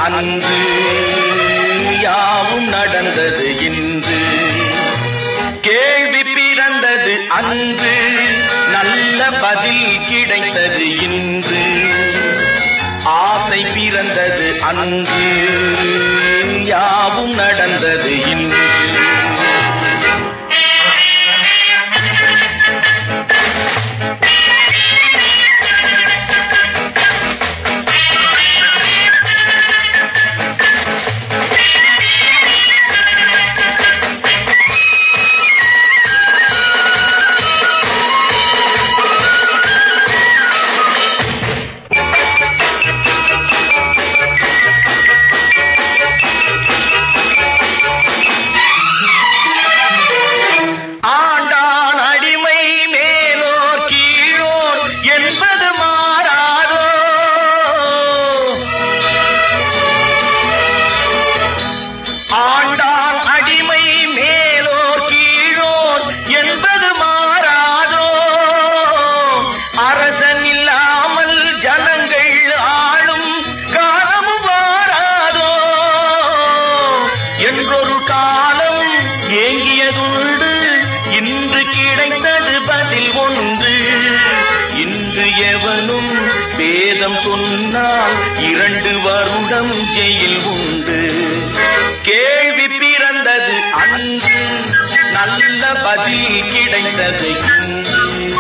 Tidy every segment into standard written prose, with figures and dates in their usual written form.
அன்று, யாவும் நடந்தது இன்று. கேள்வி பிறந்தது அன்று, நல்ல பதில் கிடைத்தது இன்று. ஆசை பிறந்தது அன்று, யாவும் நடந்தது இன்று. எவனும் வேதம் சொன்னால் 2 வருடம் ஜெயில் உண்டு. கேள்வி பிறந்தது அன்று, நல்ல பதில் கிடைத்தது இன்று.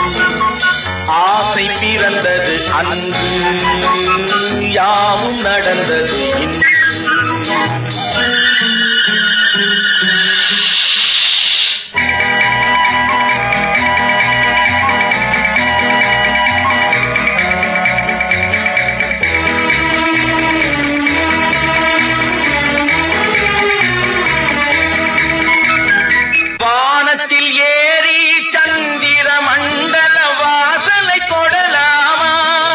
ஆசை பிறந்தது அன்று, யாவும் நடந்தது இன்று. ஏறி சந்திர மண்டல வாசலை கொடலாமா?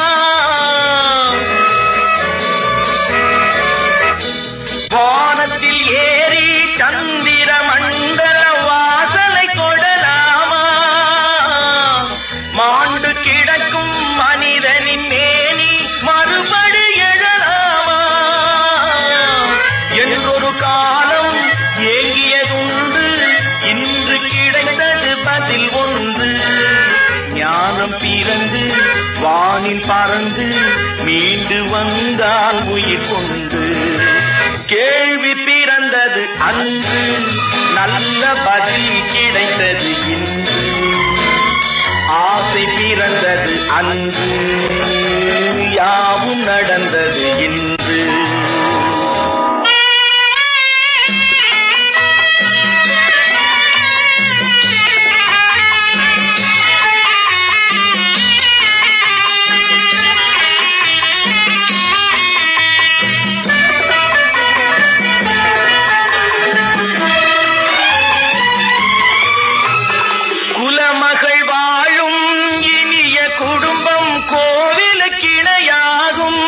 வானத்தில் ஏறி சந்திர மண்டல வாசலை கொடலாமா? மாண்டு கிடக்கும் மனிதனின் மேனி மறுபடி எழலாமா? என்றொரு காலம் ஏங்கியதுண்டு, இன்று கிடைத்தது பதில் ஒன்று. ஞானம் பிறந்து வானில் பறந்து மீண்டு வந்தால் உயிர் கொண்டு. கேள்வி பிறந்தது அன்று, நல்ல பதில் கிடைத்தது இன்று. ஆசை பிறந்தது அன்று, யாவும் நடந்தது இன்று. குலமகள் வாழும் இனிய குடும்பம் கோவிலுக்கிணையாகும்.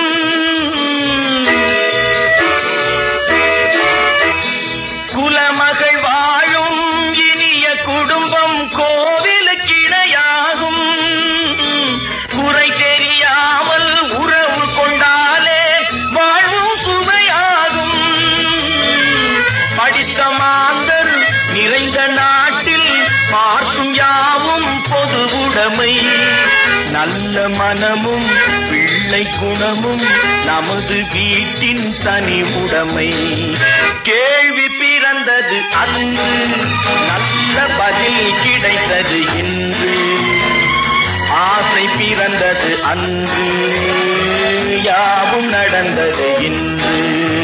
குலமகள் வாழும் இனிய குடும்பம் கோவிலுக்கிணையாகும். குறை தெரியாமல் உறவு கொண்டாலே வாழும் சுவையாகும். படித்த மாந்தர் நிறைந்த நாட்டில் பார்க்கும் யாவும் பொது உடைமை. நல்ல மனமும் பிள்ளை குணமும் நமது வீட்டின் தனி உடைமை. கேள்வி பிறந்தது அன்று, நல்ல பதில் கிடைத்தது இன்று. ஆசை பிறந்தது அன்று, யாவும் நடந்தது இன்று.